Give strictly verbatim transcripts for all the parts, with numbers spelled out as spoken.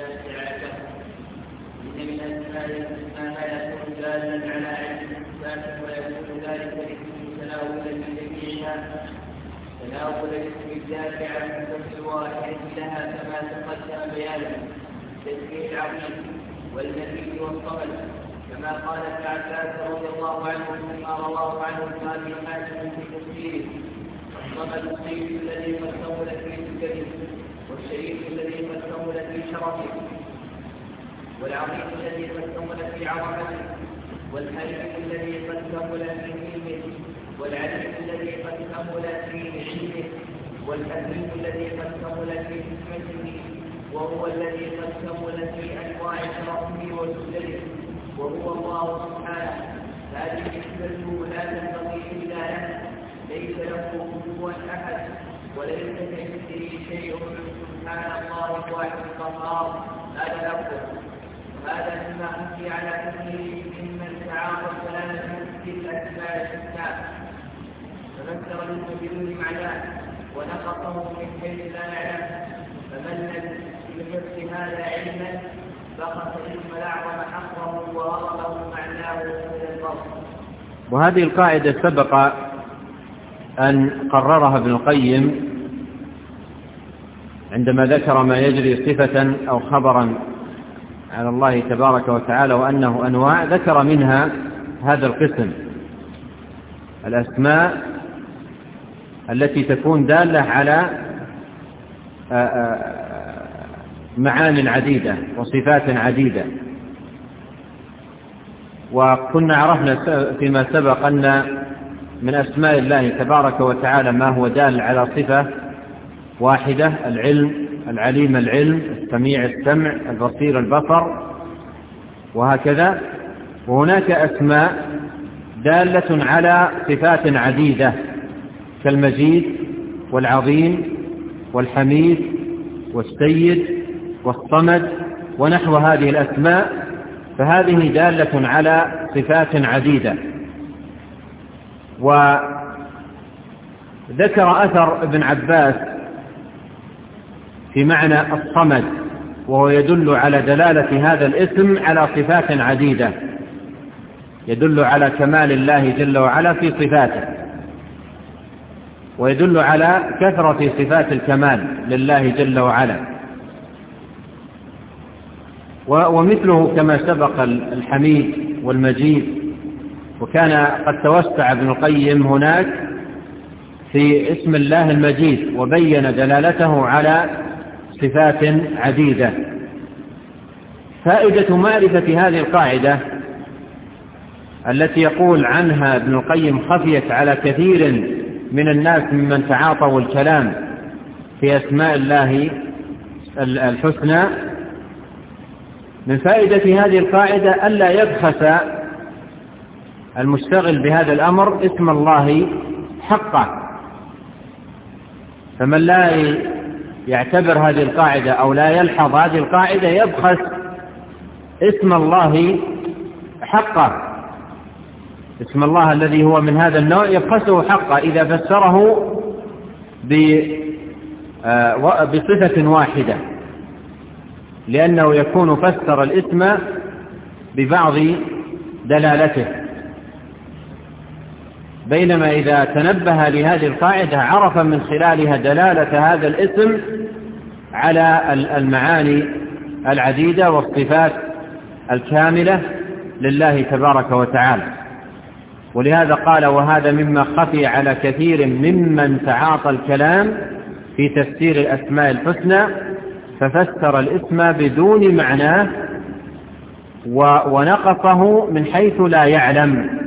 التاسعة له. إن من أسماء الحسنى ما يكون دالا على علم الصفات ويكون ذلك الاسم تناولا لجميعها تناول الاسم الدافع عن كل واحد لها كما تقدم بيانه تذكير العظيم والمجيد والصمد كما قال ابن عباس رضي الله عنه فيما رواه عنه الإمام حاتم في تفسيره: الصمد السيد الذي قد كمل في سكره، والشريف الذي قد كمل في شرفه، والعظيم الذي قد كمل في عظمته، والحليم الذي قد كمل في علمه، والعليم الذي قد كمل في علمه، والحكيم الذي قد كمل في حكمته، وهو الذي قد كمل في انواع شرفه وسدده، وهو الله سبحانه. هذه الصفه لا تنبغي الا له، ليس له كفوا احد، وليس كمثله شيء. سبحان الله الواحد القهار. هذا لفظه، وهذا مما حكي على كثير ممن تعاطى الكلام في الاسماء الحسنى ففسر الاسم بدون معناه ونقصه من حيث لا نعلم، فمن لم يحس هذا علما فقط الاسم الاعظم حقه وغرضه معناه من الفرق. وهذه القاعدة سبق أن قررها ابن القيم عندما ذكر ما يجري صفة أو خبرا على الله تبارك وتعالى وأنه أنواع، ذكر منها هذا القسم: الأسماء التي تكون دالة على معان عديدة وصفات عديدة. وكنا عرفنا فيما سبق أن من أسماء الله تبارك وتعالى ما هو دال على صفة واحدة: العلم، العليم العلم، السميع السمع، البصير البصر، وهكذا. وهناك أسماء دالة على صفات عديدة كالمجيد والعظيم والحميد والسيد والصمد ونحو هذه الأسماء، فهذه دالة على صفات عديدة. وذكر أثر ابن عباس في معنى الصمد، وهو يدل على دلالة هذا الاسم على صفات عديدة، يدل على كمال الله جل وعلا في صفاته، ويدل على كثرة صفات الكمال لله جل وعلا. ومثله كما سبق الحميد والمجيد. وكان قد توسع ابن القيم هناك في اسم الله المجيد وبين دلالته على صفات عديدة. فائدة معرفة هذه القاعدة التي يقول عنها ابن القيم خفيت على كثير من الناس ممن تعاطوا الكلام في أسماء الله الحسنى، من فائدة هذه القاعدة ألا يبخس المشتغل بهذا الأمر اسم الله حقه. فمن لا يعتبر هذه القاعدة أو لا يلحظ هذه القاعدة يبخس اسم الله حقه، اسم الله الذي هو من هذا النوع يبخسه حقه إذا فسره بصفة واحدة، لأنه يكون فسر الاسم ببعض دلالته. بينما إذا تنبه لهذه القاعدة عرف من خلالها دلالة هذا الاسم على المعاني العديدة والصفات الكاملة لله تبارك وتعالى. ولهذا قال: وهذا مما خفي على كثير ممن تعاطى الكلام في تفسير الأسماء الحسنى ففسر الاسم بدون معناه ونقصه من حيث لا يعلم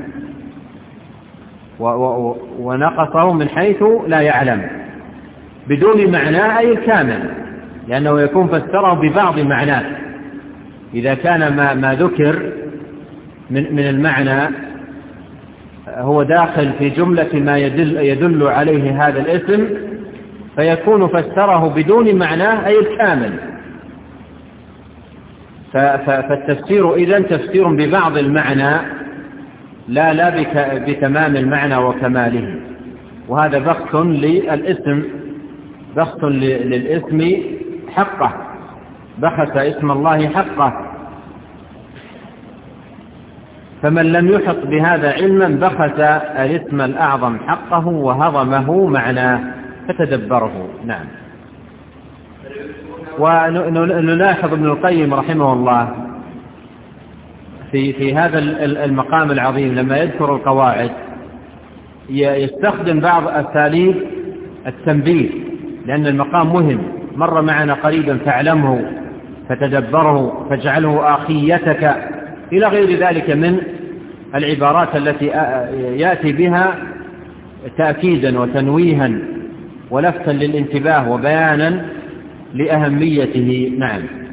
ونقصه من حيث لا يعلم بدون معناه أي الكامل، لأنه يكون فسره ببعض معناه. إذا كان ما, ما ذكر من, من المعنى هو داخل في جملة ما يدل, يدل عليه هذا الاسم فيكون فسره بدون معناه أي الكامل. فالتفسير إذن تفسير ببعض المعنى لا لا بتمام المعنى وكماله، وهذا بخس للاسم بخس للاسم حقه. بخس اسم الله حقه، فمن لم يحط بهذا علما بخس الاسم الأعظم حقه وهضمه معناه فتدبره. نعم. ونلاحظ ابن القيم رحمه الله في في هذا المقام العظيم لما يذكر القواعد يستخدم بعض أساليب التنبيه، لأن المقام مهم، مر معنا قريبا فاعلمه فتدبره فاجعله آخيتك إلى غير ذلك من العبارات التي يأتي بها تأكيدا وتنويها ولفتا للانتباه وبيانا لأهميته. نعم.